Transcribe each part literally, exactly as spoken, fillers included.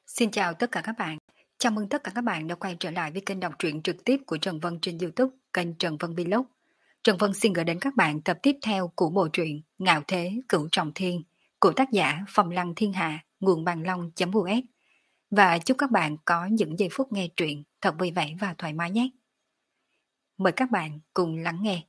Xin chào tất cả các bạn. Chào mừng tất cả các bạn đã quay trở lại với kênh đọc truyện trực tiếp của Trần Vân trên YouTube, kênh Trần Vân Vlog. Trần Vân xin gửi đến các bạn tập tiếp theo của bộ truyện Ngạo Thế Cửu Trọng Thiên của tác giả Phong Lăng Thiên Hạ, nguồn bàn long.us. Và chúc các bạn có những giây phút nghe truyện thật vui vẻ và thoải mái nhé. Mời các bạn cùng lắng nghe.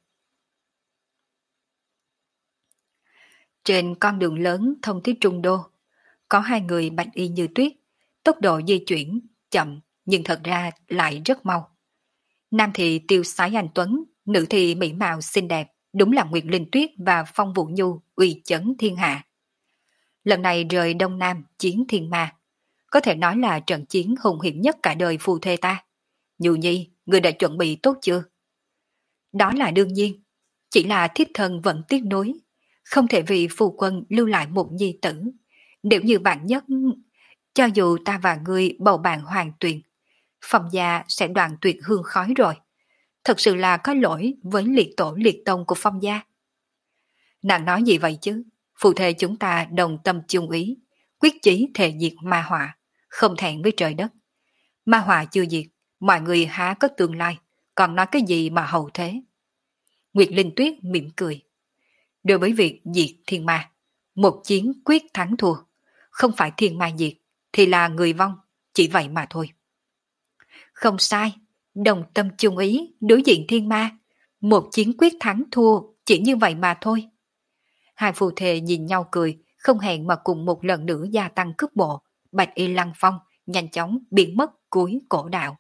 Trên con đường lớn thông tới Trung Đô, có hai người bạch y như tuyết, tốc độ di chuyển chậm nhưng thật ra lại rất mau. Nam thì tiêu sái anh tuấn, nữ thì mỹ mạo xinh đẹp, đúng là Nguyệt Linh Tuyết và Phong Vũ Nhu uy chấn thiên hạ. Lần này rời Đông Nam chiến thiên ma, có thể nói là trận chiến hùng hiểm nhất cả đời phù thê ta. Nhu Nhi, người đã chuẩn bị tốt chưa? Đó là đương nhiên, chỉ là thiếp thân vẫn tiếc nuối, không thể vì phù quân lưu lại một nhi tử. Nếu như bạn nhất, cho dù ta và ngươi bầu bạn hoàn tuyền, Phong gia sẽ đoạn tuyệt hương khói rồi. Thật sự là có lỗi với liệt tổ liệt tông của Phong gia. Nàng nói gì vậy chứ? Phù thê chúng ta đồng tâm chung ý, quyết chí thề diệt ma họa, không thẹn với trời đất. Ma họa chưa diệt, mọi người há có tương lai, còn nói cái gì mà hậu thế? Nguyệt Linh Tuyết mỉm cười. Đối với việc diệt thiên ma, một chiến quyết thắng thua, không phải thiên ma diệt, thì là người vong, chỉ vậy mà thôi. Không sai, đồng tâm chung ý, đối diện thiên ma, một chiến quyết thắng thua, chỉ như vậy mà thôi. Hai phù thề nhìn nhau cười, không hẹn mà cùng một lần nữa gia tăng cước bộ, bạch y lăng phong, nhanh chóng biến mất cuối cổ đạo.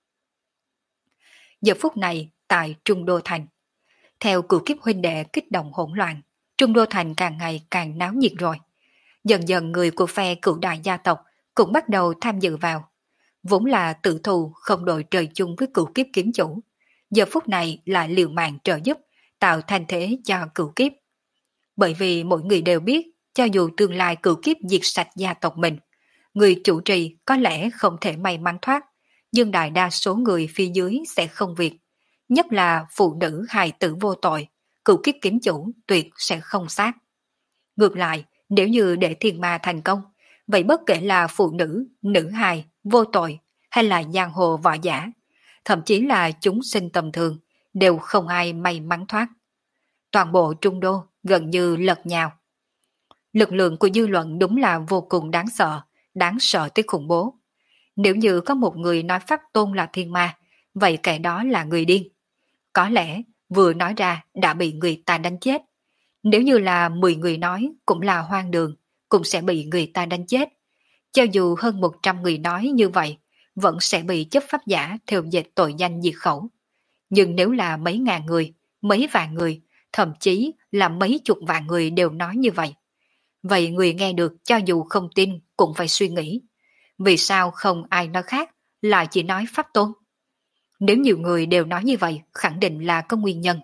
Giờ phút này, tại Trung Đô Thành, theo cửu kiếp huynh đệ kích động hỗn loạn, Trung Đô Thành càng ngày càng náo nhiệt rồi. Dần dần người của phe cửu đại gia tộc cũng bắt đầu tham dự vào. Vốn là tự thù không đội trời chung với cửu kiếp kiếm chủ, giờ phút này lại liều mạng trợ giúp, tạo thành thế cho cửu kiếp. Bởi vì mỗi người đều biết, cho dù tương lai cửu kiếp diệt sạch gia tộc mình, người chủ trì có lẽ không thể may mắn thoát, nhưng đại đa số người phía dưới sẽ không việc. Nhất là phụ nữ hài tử vô tội, cửu kiếp kiếm chủ tuyệt sẽ không sát. Ngược lại, nếu như để thiên ma thành công, vậy bất kể là phụ nữ, nữ hài, vô tội, hay là giang hồ võ giả, thậm chí là chúng sinh tầm thường, đều không ai may mắn thoát. Toàn bộ Trung Đô gần như lật nhào. Lực lượng của dư luận đúng là vô cùng đáng sợ, đáng sợ tới khủng bố. Nếu như có một người nói Pháp Tôn là thiên ma, vậy kẻ đó là người điên. Có lẽ vừa nói ra đã bị người ta đánh chết. Nếu như là mười người nói cũng là hoang đường, cũng sẽ bị người ta đánh chết. Cho dù hơn một trăm người nói như vậy, vẫn sẽ bị chấp pháp giả theo dệt tội danh diệt khẩu. Nhưng nếu là mấy ngàn người, mấy vạn người, thậm chí là mấy chục vạn người đều nói như vậy, vậy người nghe được cho dù không tin cũng phải suy nghĩ. Vì sao không ai nói khác, lại chỉ nói Pháp Tôn? Nếu nhiều người đều nói như vậy, khẳng định là có nguyên nhân.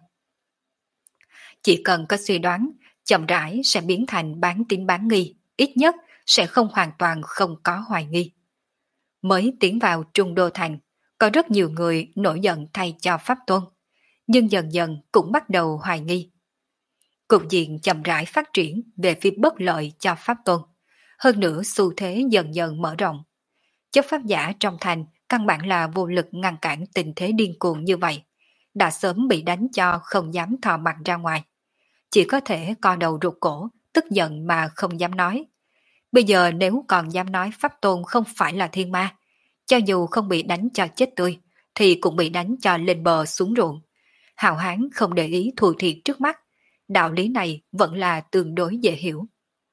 Chỉ cần có suy đoán, chậm rãi sẽ biến thành bán tín bán nghi, ít nhất sẽ không hoàn toàn không có hoài nghi. Mới tiến vào Trung Đô Thành, có rất nhiều người nổi giận thay cho Pháp Tôn, nhưng dần dần cũng bắt đầu hoài nghi. Cục diện chậm rãi phát triển về phía bất lợi cho Pháp Tôn, hơn nữa xu thế dần dần mở rộng. Chấp pháp giả trong thành căn bản là vô lực ngăn cản tình thế điên cuồng như vậy, đã sớm bị đánh cho không dám thò mặt ra ngoài. Chỉ có thể co đầu rụt cổ, tức giận mà không dám nói. Bây giờ nếu còn dám nói Pháp Tôn không phải là thiên ma, cho dù không bị đánh cho chết tươi, thì cũng bị đánh cho lên bờ xuống ruộng. Hào hán không để ý thù thiệt trước mắt, đạo lý này vẫn là tương đối dễ hiểu.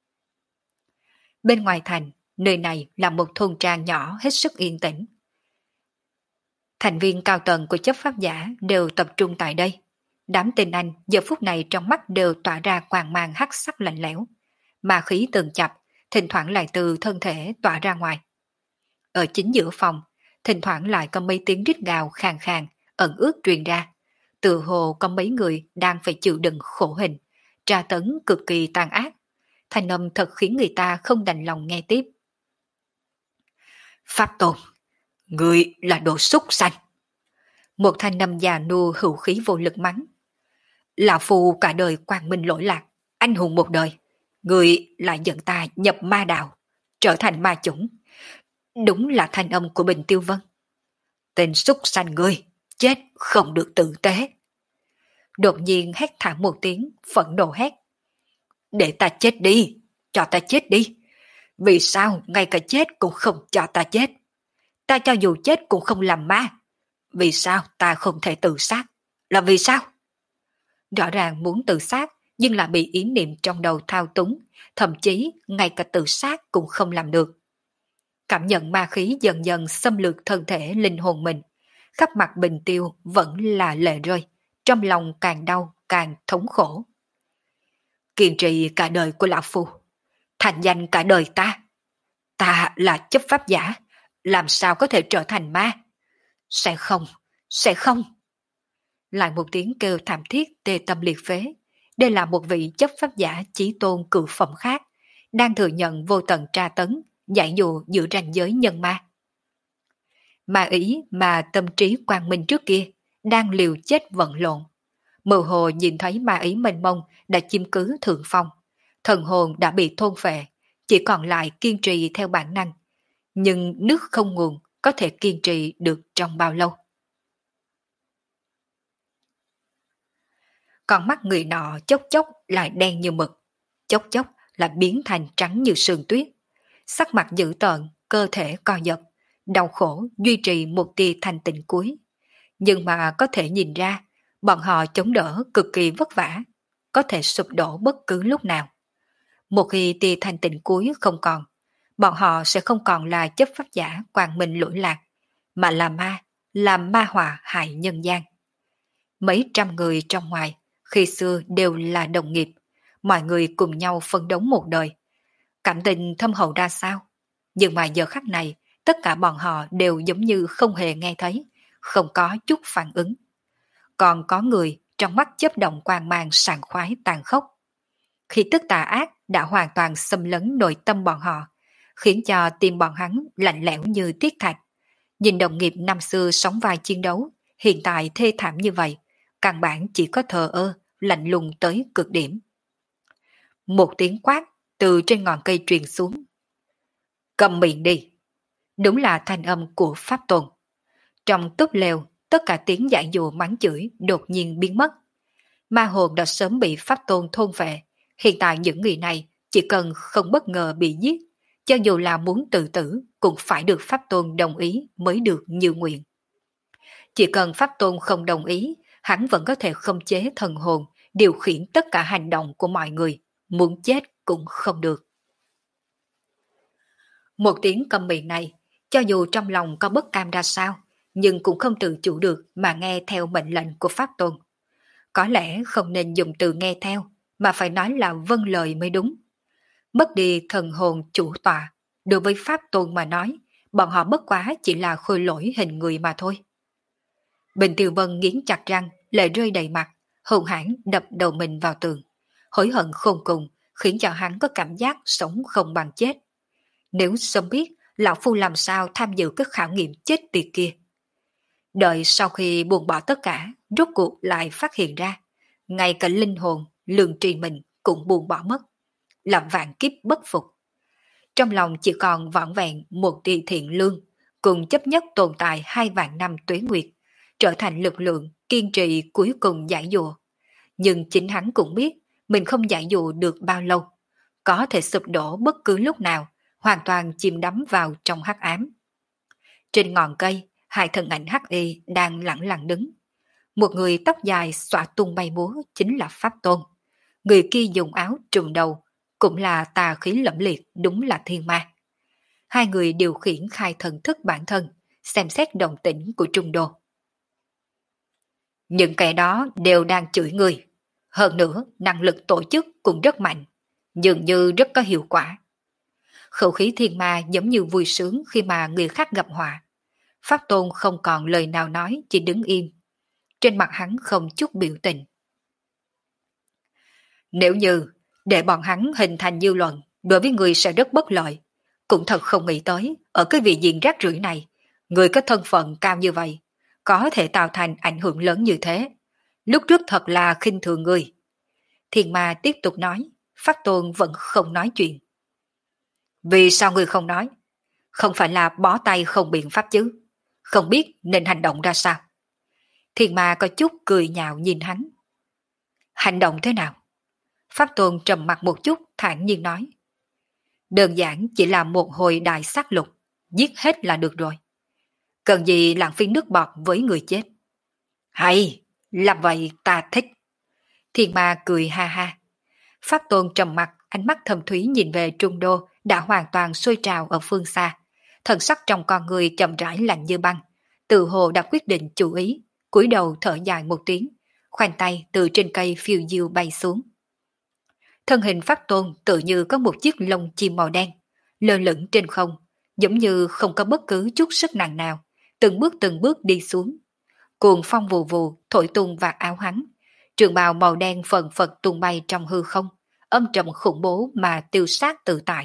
Bên ngoài thành, nơi này là một thôn trang nhỏ hết sức yên tĩnh. Thành viên cao tầng của chấp pháp giả đều tập trung tại đây. Đám tinh anh giờ phút này trong mắt đều tỏa ra quang mang hắc sắc lạnh lẽo, mà khí từng chập, thỉnh thoảng lại từ thân thể tỏa ra ngoài. Ở chính giữa phòng, thỉnh thoảng lại có mấy tiếng rít gào khàn khàn, ẩn ướt truyền ra. Từ hồ có mấy người đang phải chịu đựng khổ hình, tra tấn cực kỳ tàn ác. Thanh âm thật khiến người ta không đành lòng nghe tiếp. Pháp Tôn, người là đồ súc sanh. Một thanh âm già nua hữu khí vô lực mắng. Lão Phu cả đời quang minh lỗi lạc, anh hùng một đời. Người lại dẫn ta nhập ma đạo, trở thành ma chủng. Đúng là thanh âm của Bình Tiêu Vân. Tên súc sanh ngươi, chết không được tử tế. Đột nhiên hét thảm một tiếng, phẫn nộ hét. Để ta chết đi, cho ta chết đi. Vì sao ngay cả chết cũng không cho ta chết? Ta cho dù chết cũng không làm ma. Vì sao ta không thể tự sát? Là vì sao? Rõ ràng muốn tự sát, nhưng lại bị ý niệm trong đầu thao túng, thậm chí ngay cả tự sát cũng không làm được. Cảm nhận ma khí dần dần xâm lược thân thể linh hồn mình, khắp mặt Bình Tiêu vẫn là lệ rơi, trong lòng càng đau càng thống khổ. Kiên trì cả đời của lão phu, thành danh cả đời ta. Ta là chấp pháp giả, làm sao có thể trở thành ma? Sẽ không, sẽ không. Lại một tiếng kêu thảm thiết tê tâm liệt phế. Đây là một vị chấp pháp giả chí tôn cự phẩm khác, đang thừa nhận vô tận tra tấn, giải dụ giữa ranh giới nhân ma. Ma ý mà tâm trí quang minh trước kia, đang liều chết vận lộn. Mơ hồ nhìn thấy ma ý mênh mông đã chiếm cứ thượng phong. Thần hồn đã bị thôn phệ, chỉ còn lại kiên trì theo bản năng. Nhưng nước không nguồn có thể kiên trì được trong bao lâu? Con mắt người nọ chốc chốc lại đen như mực, chốc chốc lại biến thành trắng như sương tuyết. Sắc mặt dữ tợn, cơ thể co giật, đau khổ duy trì một tia thanh tịnh cuối. Nhưng mà có thể nhìn ra, bọn họ chống đỡ cực kỳ vất vả, có thể sụp đổ bất cứ lúc nào. Một khi tia thanh tịnh cuối không còn, bọn họ sẽ không còn là chấp pháp giả quang minh lỗi lạc, mà là ma, là ma họa hại nhân gian. Mấy trăm người trong ngoài, khi xưa đều là đồng nghiệp, mọi người cùng nhau phấn đấu một đời. Cảm tình thâm hậu ra sao? Nhưng mà giờ khắc này, tất cả bọn họ đều giống như không hề nghe thấy, không có chút phản ứng. Còn có người trong mắt chớp động quang mang sảng khoái tàn khốc. Khi tức tà ác đã hoàn toàn xâm lấn nội tâm bọn họ, khiến cho tim bọn hắn lạnh lẽo như thiết thạch. Nhìn đồng nghiệp năm xưa sống vai chiến đấu, hiện tại thê thảm như vậy, căn bản chỉ có thờ ơ, lạnh lùng tới cực điểm. Một tiếng quát từ trên ngọn cây truyền xuống. Cầm miệng đi. Đúng là thanh âm của Pháp Tôn. Trong túp lều, tất cả tiếng giải dụ mắng chửi đột nhiên biến mất. Ma hồn đã sớm bị Pháp Tôn thôn vệ. Hiện tại những người này chỉ cần không bất ngờ bị giết, cho dù là muốn tự tử cũng phải được Pháp Tôn đồng ý mới được như nguyện. Chỉ cần Pháp Tôn không đồng ý, hắn vẫn có thể khống chế thần hồn, điều khiển tất cả hành động của mọi người, muốn chết cũng không được. Một tiếng câm miệng này, cho dù trong lòng có bất cam ra sao, nhưng cũng không tự chủ được mà nghe theo mệnh lệnh của Pháp Tôn. Có lẽ không nên dùng từ nghe theo, mà phải nói là vâng lời mới đúng. Mất đi thần hồn chủ tọa, đối với Pháp Tôn mà nói, bọn họ bất quá chỉ là khôi lỗi hình người mà thôi. Bình Tiêu Vân nghiến chặt răng, lệ rơi đầy mặt, hùng hãn đập đầu mình vào tường. Hối hận khôn cùng, khiến cho hắn có cảm giác sống không bằng chết. Nếu sớm biết, lão phu làm sao tham dự cái khảo nghiệm chết tiệt kia. Đợi sau khi buông bỏ tất cả, rốt cuộc lại phát hiện ra, ngay cả linh hồn, lương tri mình cũng buông bỏ mất. Làm vạn kiếp bất phục. Trong lòng chỉ còn vỏn vẹn một tia thiện lương, cùng chấp nhất tồn tại hai vạn năm tuế nguyệt, trở thành lực lượng kiên trì cuối cùng giải dụa. Nhưng chính hắn cũng biết mình không giải dụ được bao lâu, có thể sụp đổ bất cứ lúc nào, hoàn toàn chìm đắm vào trong hắc ám. Trên ngọn cây, hai thân ảnh hắc y đang lặng lặng đứng. Một người tóc dài xõa tung bay múa chính là Pháp Tôn. Người kia dùng áo trùm đầu, cũng là tà khí lẫm liệt, đúng là thiên ma. Hai người điều khiển khai thần thức bản thân, xem xét động tĩnh của Trung Đô. Những kẻ đó đều đang chửi người. Hơn nữa, năng lực tổ chức cũng rất mạnh, dường như rất có hiệu quả. Khẩu khí thiên ma giống như vui sướng khi mà người khác gặp họa. Pháp Tôn không còn lời nào nói, chỉ đứng im. Trên mặt hắn không chút biểu tình. Nếu như để bọn hắn hình thành dư luận, đối với người sẽ rất bất lợi. Cũng thật không nghĩ tới, ở cái vị diện rác rưởi này, người có thân phận cao như vậy, có thể tạo thành ảnh hưởng lớn như thế. Lúc trước thật là khinh thường người. Thiên ma tiếp tục nói, Pháp Tôn vẫn không nói chuyện. Vì sao người không nói? Không phải là bó tay không biện pháp chứ, không biết nên hành động ra sao. Thiên ma có chút cười nhạo nhìn hắn. Hành động thế nào? Pháp Tôn trầm mặt một chút thản nhiên nói. Đơn giản chỉ là một hồi đại sát lục, giết hết là được rồi. Cần gì lãng phí nước bọt với người chết. Hay, làm vậy ta thích. Thiên ma cười ha ha. Pháp Tôn trầm mặt, ánh mắt thâm thúy nhìn về Trung Đô đã hoàn toàn sôi trào ở phương xa. Thần sắc trong con người chậm rãi lạnh như băng. Tự hồ đã quyết định chủ ý, cúi đầu thở dài một tiếng, khoanh tay từ trên cây phiêu diêu bay xuống. Thân hình Pháp Tôn tự như có một chiếc lông chim màu đen, lơ lửng trên không, giống như không có bất cứ chút sức nặng nào, từng bước từng bước đi xuống. Cuồng phong vù vù thổi tung vạt áo hắn, trường bào màu đen phần phật tung bay trong hư không, âm trầm khủng bố mà tiêu sát tự tại.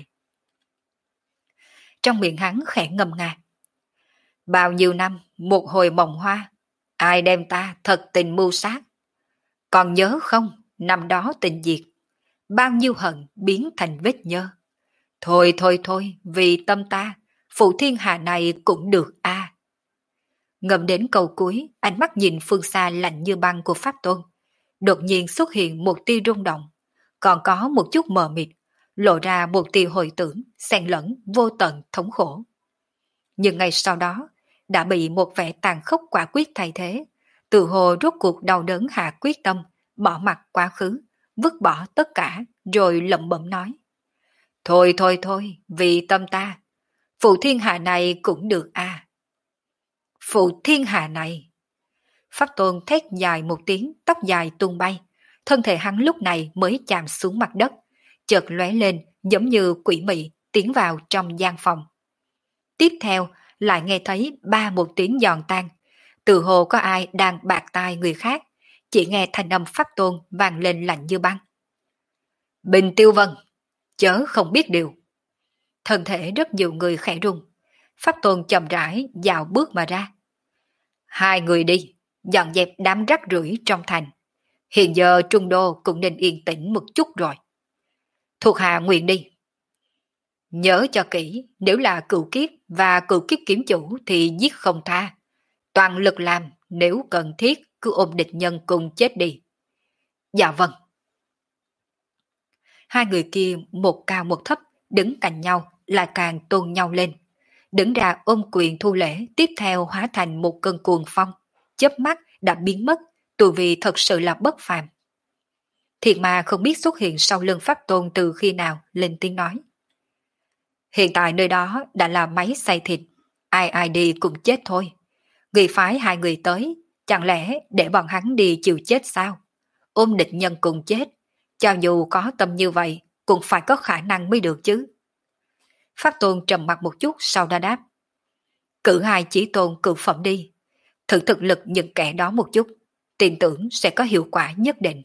Trong miệng hắn khẽ ngâm nga. Bao nhiêu năm, một hồi mộng hoa, ai đem ta thật tình mưu sát. Còn nhớ không, năm đó tình diệt, bao nhiêu hận biến thành vết nhơ. Thôi thôi thôi, vì tâm ta, phụ thiên hạ này cũng được a. À. Ngầm đến câu cuối, ánh mắt nhìn phương xa lạnh như băng của Pháp Tôn. Đột nhiên xuất hiện một tia rung động, còn có một chút mờ mịt, lộ ra một tia hồi tưởng, xen lẫn vô tận thống khổ. Nhưng ngay sau đó, đã bị một vẻ tàn khốc quả quyết thay thế, tự hồ rốt cuộc đau đớn hạ quyết tâm, bỏ mặt quá khứ, vứt bỏ tất cả, rồi lẩm bẩm nói. Thôi thôi thôi, vì tâm ta, phụ thiên hạ này cũng được a. À. Phụ thiên hạ này. Pháp Tôn thét dài một tiếng, tóc dài tung bay, thân thể hắn lúc này mới chạm xuống mặt đất, chợt lóe lên giống như quỷ mị tiến vào trong gian phòng. Tiếp theo lại nghe thấy ba một tiếng giòn tan, tự hồ có ai đang bạt tai người khác, chỉ nghe thanh âm Pháp Tôn vang lên lạnh như băng. Bình Tiêu Vân, chớ không biết điều. Thân thể rất nhiều người khẽ rung, Pháp Tôn chậm rãi dạo bước mà ra. Hai người đi, dọn dẹp đám rác rưởi trong thành. Hiện giờ Trung Đô cũng nên yên tĩnh một chút rồi. Thuộc hạ nguyện đi. Nhớ cho kỹ, nếu là cửu kiếp và cửu kiếp kiếm chủ thì giết không tha. Toàn lực làm, nếu cần thiết cứ ôm địch nhân cùng chết đi. Dạ vâng. Hai người kia một cao một thấp, đứng cạnh nhau lại càng tôn nhau lên. Đứng ra ôm quyền thu lễ, tiếp theo hóa thành một cơn cuồng phong, chớp mắt đã biến mất, tu vi thật sự là bất phàm. Thiệt mà không biết xuất hiện sau lưng Pháp Tôn từ khi nào, lên tiếng nói. Hiện tại nơi đó đã là máy xay thịt, ai ai đi cũng chết thôi. Người phái hai người tới, chẳng lẽ để bọn hắn đi chịu chết sao? Ôm địch nhân cùng chết, cho dù có tâm như vậy, cũng phải có khả năng mới được chứ. Pháp Tôn trầm mặt một chút sau đó đáp. Cử hai chỉ tôn cự phẩm đi, thử thực lực những kẻ đó một chút, tin tưởng sẽ có hiệu quả nhất định.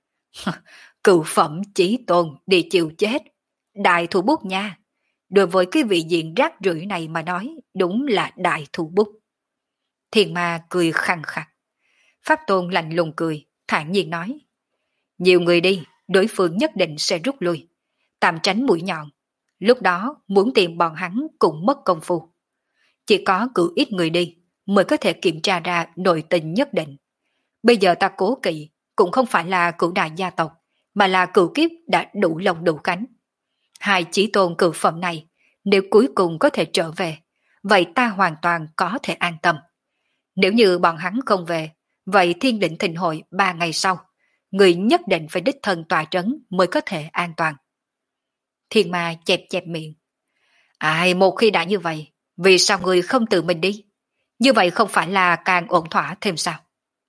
Cự phẩm chỉ tôn đi chịu chết, đại thủ bút nha. Đối với cái vị diện rác rưởi này mà nói, đúng là đại thủ bút. Thiền ma cười khăng khặc. Pháp Tôn lạnh lùng cười, thản nhiên nói. Nhiều người đi, đối phương nhất định sẽ rút lui, tạm tránh mũi nhọn. Lúc đó muốn tìm bọn hắn cũng mất công phu. Chỉ có cử ít người đi mới có thể kiểm tra ra nội tình nhất định. Bây giờ ta cố kỵ cũng không phải là cửu đại gia tộc, mà là cửu kiếp đã đủ lông đủ cánh. Hai chí tôn cửu phẩm này, nếu cuối cùng có thể trở về, vậy ta hoàn toàn có thể an tâm. Nếu như bọn hắn không về, vậy thiên định thịnh hội ba ngày sau, người nhất định phải đích thân tòa trấn mới có thể an toàn. Thiên ma chẹp chẹp miệng. Ai một khi đã như vậy, vì sao người không tự mình đi? Như vậy không phải là càng ổn thỏa thêm sao?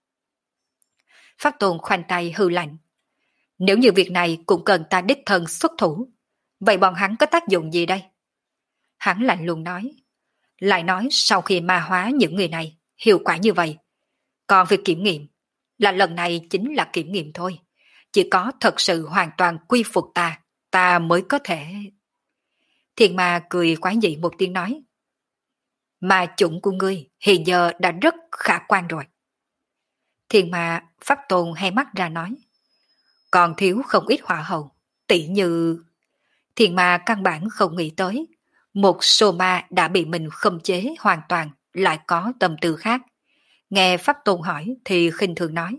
Pháp Tôn khoanh tay hư lạnh. Nếu như việc này cũng cần ta đích thân xuất thủ, vậy bọn hắn có tác dụng gì đây? Hắn lạnh lùng nói. Lại nói sau khi ma hóa những người này, hiệu quả như vậy. Còn việc kiểm nghiệm, là lần này chính là kiểm nghiệm thôi. Chỉ có thật sự hoàn toàn quy phục ta, ta mới có thể... Thiên ma cười quái dị một tiếng nói. Ma chủng của ngươi hiện giờ đã rất khả quan rồi. Thiên ma Pháp Tôn hay mắt ra nói. Còn thiếu không ít hỏa hậu, tỷ như... Thiên ma căn bản không nghĩ tới, Một số ma đã bị mình khống chế hoàn toàn, lại có tâm tư khác. Nghe Pháp Tôn hỏi thì khinh thường nói.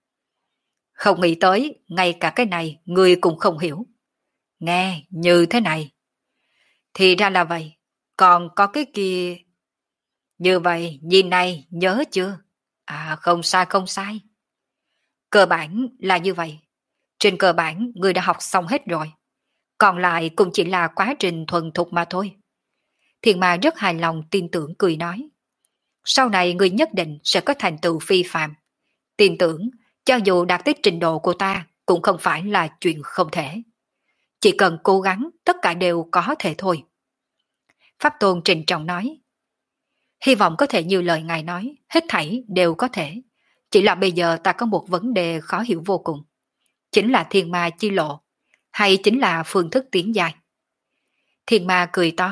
Không nghĩ tới, ngay cả cái này người cũng không hiểu. Nghe như thế này. Thì ra là vậy, còn có cái kia. Như vậy, nhìn này nhớ chưa? À không sai không sai. Cơ bản là như vậy. Trên cơ bản người đã học xong hết rồi. Còn lại cũng chỉ là quá trình thuần thục mà thôi. Thiền ma rất hài lòng tin tưởng cười nói. Sau này người nhất định sẽ có thành tựu phi phàm. Tin tưởng, cho dù đạt tới trình độ của ta cũng không phải là chuyện không thể. Chỉ cần cố gắng tất cả đều có thể thôi. Pháp Tôn trịnh trọng nói. Hy vọng có thể như lời ngài nói, hết thảy đều có thể. Chỉ là bây giờ ta có một vấn đề khó hiểu vô cùng. Chính là thiên ma chi lộ, hay chính là phương thức tiến dài? Thiên ma cười to.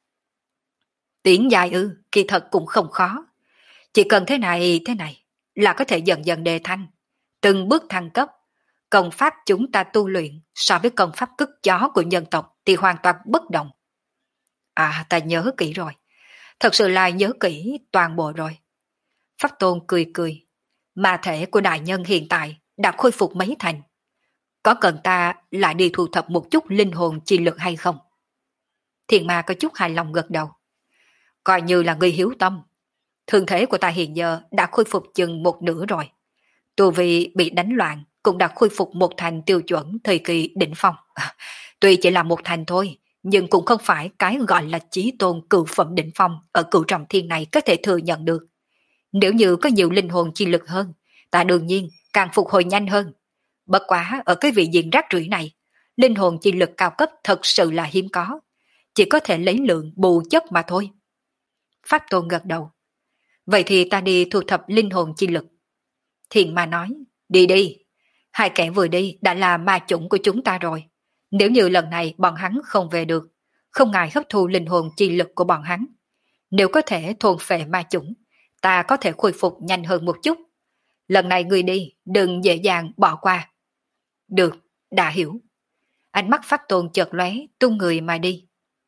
Tiến dài ư, kỳ thật cũng không khó. Chỉ cần thế này thế này là có thể dần dần đề thăng, từng bước thăng cấp. Công pháp chúng ta tu luyện so với công pháp cất chó của nhân tộc thì hoàn toàn bất đồng. À ta nhớ kỹ rồi. Thật sự là nhớ kỹ toàn bộ rồi. Pháp Tôn cười cười. Ma thể của đại nhân hiện tại đã khôi phục mấy thành. Có cần ta lại đi thu thập một chút linh hồn chi lực hay không? Thiền ma có chút hài lòng gật đầu. Coi như là người hiếu tâm. Thương thế của ta hiện giờ đã khôi phục chừng một nửa rồi. Tu vi bị đánh loạn cũng đã khôi phục một thành tiêu chuẩn thời kỳ đỉnh phong. Tuy chỉ là một thành thôi, nhưng cũng không phải cái gọi là chí tôn cửu phẩm đỉnh phong ở cửu trọng thiên này có thể thừa nhận được. Nếu như có nhiều linh hồn chi lực hơn, ta đương nhiên càng phục hồi nhanh hơn. Bất quá ở cái vị diện rác rưởi này, linh hồn chi lực cao cấp thật sự là hiếm có. Chỉ có thể lấy lượng bù chất mà thôi. Pháp Tôn gật đầu. Vậy thì ta đi thu thập linh hồn chi lực. Thiền ma nói, đi đi. Hai kẻ vừa đi đã là ma chủng của chúng ta rồi. Nếu như lần này bọn hắn không về được, không ngại hấp thu linh hồn chi lực của bọn hắn. Nếu có thể thôn phệ ma chủng, ta có thể khôi phục nhanh hơn một chút. Lần này ngươi đi, đừng dễ dàng bỏ qua. Được, đã hiểu. Ánh mắt Pháp Tôn chợt lóe, tung người mà đi.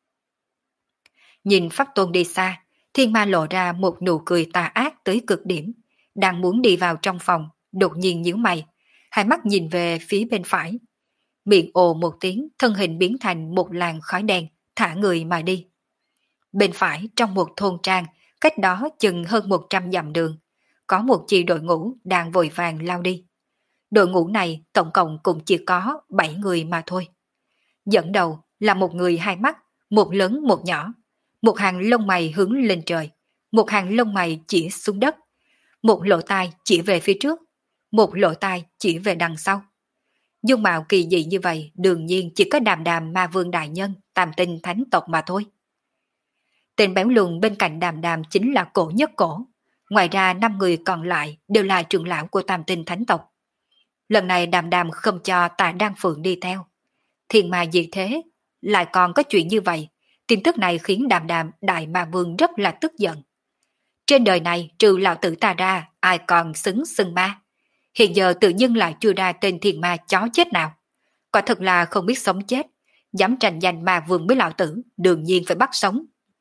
Nhìn Pháp Tôn đi xa, Thiên Ma lộ ra một nụ cười tà ác tới cực điểm. Đang muốn đi vào trong phòng, đột nhiên nhíu mày, hai mắt nhìn về phía bên phải. Miệng ồ một tiếng, thân hình biến thành một làn khói đen, thả người mà đi. Bên phải trong một thôn trang, cách đó chừng hơn một trăm dặm đường, có một chi đội ngũ đang vội vàng lao đi. Đội ngũ này tổng cộng cũng chỉ có bảy người mà thôi. Dẫn đầu là một người hai mắt, một lớn một nhỏ. Một hàng lông mày hướng lên trời, một hàng lông mày chỉ xuống đất. Một lỗ tai chỉ về phía trước, một lỗ tai chỉ về đằng sau. Dung mạo kỳ dị như vậy đương nhiên chỉ có Đàm Đàm Ma Vương đại nhân, Tam Tinh thánh tộc mà thôi. Tên béo lùn bên cạnh Đàm Đàm chính là Cổ Nhất Cổ. Ngoài ra năm người còn lại đều là trưởng lão của Tam Tinh thánh tộc. Lần này Đàm Đàm không cho Tạ Đan Phượng đi theo. Thiên ma gì thế, lại còn có chuyện như vậy. Tin tức này khiến Đàm Đàm Đại Ma Vương rất là tức giận. Trên đời này trừ lão tử ta ra, ai còn xứng xưng ma. Hiện giờ tự nhiên lại chưa ra tên thiên ma chó chết nào. Quả thật là không biết sống chết. Dám tranh giành ma vương với lão tử, đương nhiên phải bắt sống.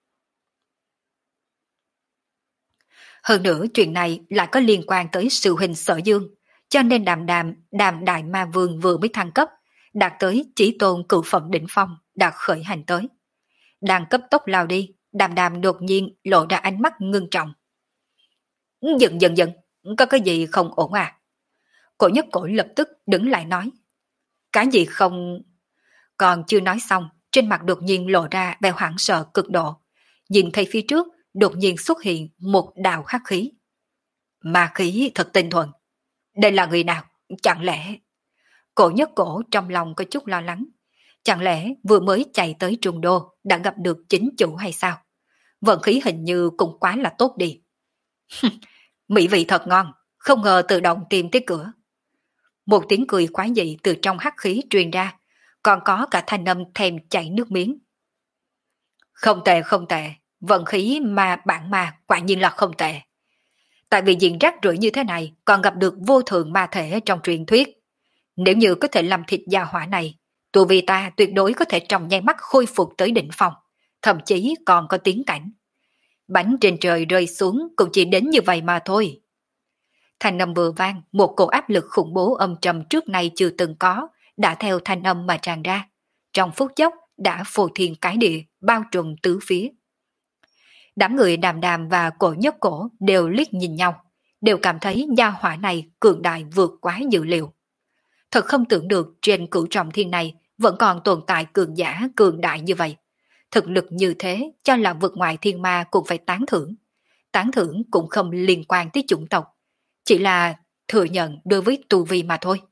Hơn nữa chuyện này lại có liên quan tới sự huynh Sở Dương. Cho nên Đàm Đàm, Đàm Đại Ma Vương vừa mới thăng cấp, đạt tới chỉ tôn cửu phẩm đỉnh phong, đã khởi hành tới. Đang cấp tốc lao đi, Đàm Đàm đột nhiên lộ ra ánh mắt ngưng trọng. Dừng dừng dừng, có cái gì không ổn à? Cổ Nhất Cổ lập tức đứng lại nói. Cái gì không... Còn chưa nói xong, trên mặt đột nhiên lộ ra vẻ hoảng sợ cực độ. Nhìn thấy phía trước, đột nhiên xuất hiện một đạo hắc khí. Ma khí thật tinh thuần. Đây là người nào? Chẳng lẽ... Cổ Nhất Cổ trong lòng có chút lo lắng. Chẳng lẽ vừa mới chạy tới Trung Đô đã gặp được chính chủ hay sao? Vận khí hình như cũng quá là tốt đi. Mỹ vị thật ngon, không ngờ tự động tìm tới cửa. Một tiếng cười quái dị từ trong hắc khí truyền ra, còn có cả thanh âm thèm chảy nước miếng. Không tệ không tệ, vận khí mà bản ma quả nhiên là không tệ. Tại vì diện rác rưởi như thế này còn gặp được vô thượng ma thể trong truyền thuyết. Nếu như có thể làm thịt gia hỏa này, tu vi ta tuyệt đối có thể trong nháy mắt khôi phục tới đỉnh phong, thậm chí còn có tiếng cảnh. Bánh trên trời rơi xuống cũng chỉ đến như vậy mà thôi. Thanh âm vừa vang, một cổ áp lực khủng bố âm trầm trước nay chưa từng có, đã theo thanh âm mà tràn ra. Trong phút chốc đã phô thiên cái địa, bao trùm tứ phía. Đám người Đàm Đàm và Cổ Nhất Cổ đều liếc nhìn nhau, đều cảm thấy gia hỏa này cường đại vượt quá dự liệu. Thật không tưởng được trên cửu trọng thiên này vẫn còn tồn tại cường giả cường đại như vậy. Thực lực như thế cho là vượt ngoài thiên ma cũng phải tán thưởng. Tán thưởng cũng không liên quan tới chủng tộc, chỉ là thừa nhận đối với tu vi mà thôi.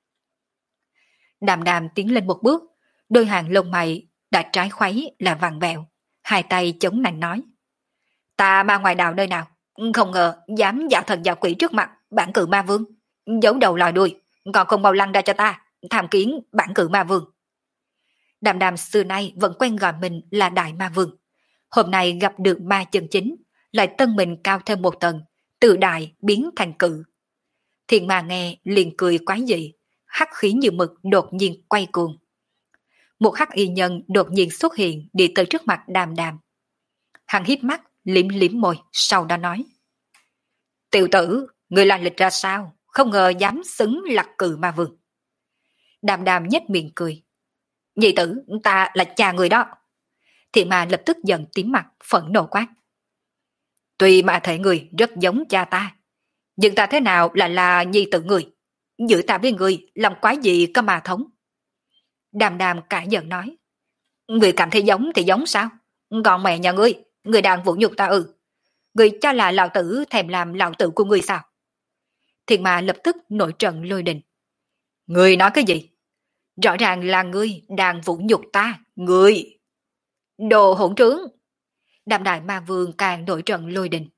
Đàm Đàm tiến lên một bước, đôi hàng lông mày đã trái khuấy là vàng vẹo, hai tay chống nạnh nói. Ta ma ngoài đạo nơi nào, không ngờ dám giả thần giả quỷ trước mặt bản cự ma vương. Giấu đầu lòi đuôi, còn không mau lăn ra cho ta, tham kiến bản cự ma vương. Đàm Đàm xưa nay vẫn quen gọi mình là đại ma vương. Hôm nay gặp được ma chân chính, lại tân mình cao thêm một tầng, từ đại biến thành cự. Thiên ma nghe liền cười quái dị, hắc khí như mực đột nhiên quay cuồng. Một hắc y nhân đột nhiên xuất hiện đi tới trước mặt Đàm Đàm. Hắn híp mắt, liếm liếm môi, sau đó nói. Tiểu tử, người là lịch ra sao? Không ngờ dám xứng lặc cự ma vương. Đàm Đàm nhếch miệng cười. Nhị tử, ta là cha người đó. Thiện ma lập tức giận tím mặt, phẫn nộ quát. Tuy mà thể người rất giống cha ta, nhưng ta thế nào lại là nhi tử người? Giữa ta với người làm quái gì có mà thống? Đàm Đàm cãi giận nói. Người cảm thấy giống thì giống sao? Còn mẹ nhà ngươi, người đang vũ nhục ta ư? Người cho là lão tử thèm làm lão tử của người sao? Thiện ma lập tức nổi trận lôi đình. Người nói cái gì? Rõ ràng là ngươi đang vũ nhục ta, ngươi. Đồ hỗn trướng. Đàm đại ma vương càng nổi trận lôi đình.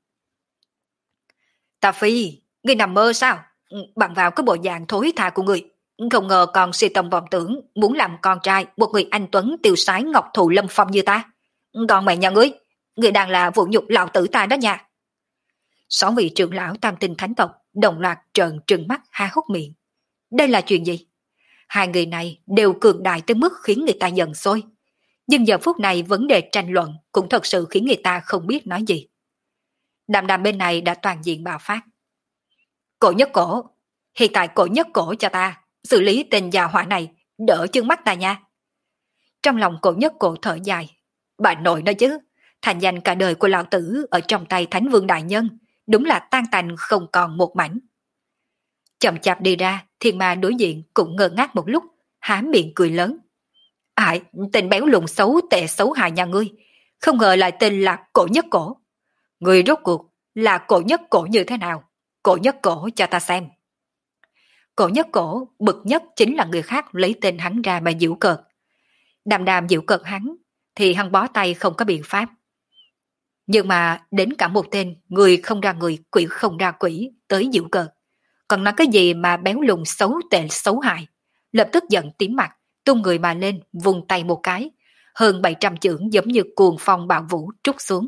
Ta phi, ngươi nằm mơ sao? Bằng vào cái bộ dạng thối tha của ngươi, không ngờ còn si tâm vọng tưởng muốn làm con trai một người anh tuấn tiêu sái ngọc thụ lâm phong như ta. Còn mẹ nhà ngươi, ngươi đang là vũ nhục lão tử ta đó nha. Sáu vị trưởng lão tam tinh thánh tộc đồng loạt trợn trừng mắt há hốc miệng. Đây là chuyện gì? Hai người này đều cường đại tới mức khiến người ta giận sôi. Nhưng giờ phút này vấn đề tranh luận cũng thật sự khiến người ta không biết nói gì. Đàm Đàm bên này đã toàn diện bạo phát. Cổ Nhất Cổ, hiện tại Cổ Nhất Cổ cho ta xử lý tên già hỏa này, đỡ chân mắt ta nha. Trong lòng Cổ Nhất Cổ thở dài. Bà nội nói chứ, thành danh cả đời của lão tử ở trong tay Thánh Vương Đại Nhân, đúng là tan tành không còn một mảnh. Chậm chạp đi ra, thiên ma đối diện cũng ngơ ngác một lúc, há miệng cười lớn. Ai, tên béo lùn xấu tệ xấu hại nhà ngươi, không ngờ lại tên là Cổ Nhất Cổ. Ngươi rốt cuộc là Cổ Nhất Cổ như thế nào? Cổ Nhất Cổ cho ta xem. Cổ Nhất Cổ bực nhất chính là người khác lấy tên hắn ra mà giễu cợt. Đàm Đàm giễu cợt hắn, thì hắn bó tay không có biện pháp. Nhưng mà đến cả một tên người không ra người, quỷ không ra quỷ tới giễu cợt. Còn nói cái gì mà béo lùn xấu tệ xấu hại, lập tức giận tím mặt, tung người mà lên, vùng tay một cái, hơn bảy trăm chưởng giống như cuồng phong bạo vũ trút xuống.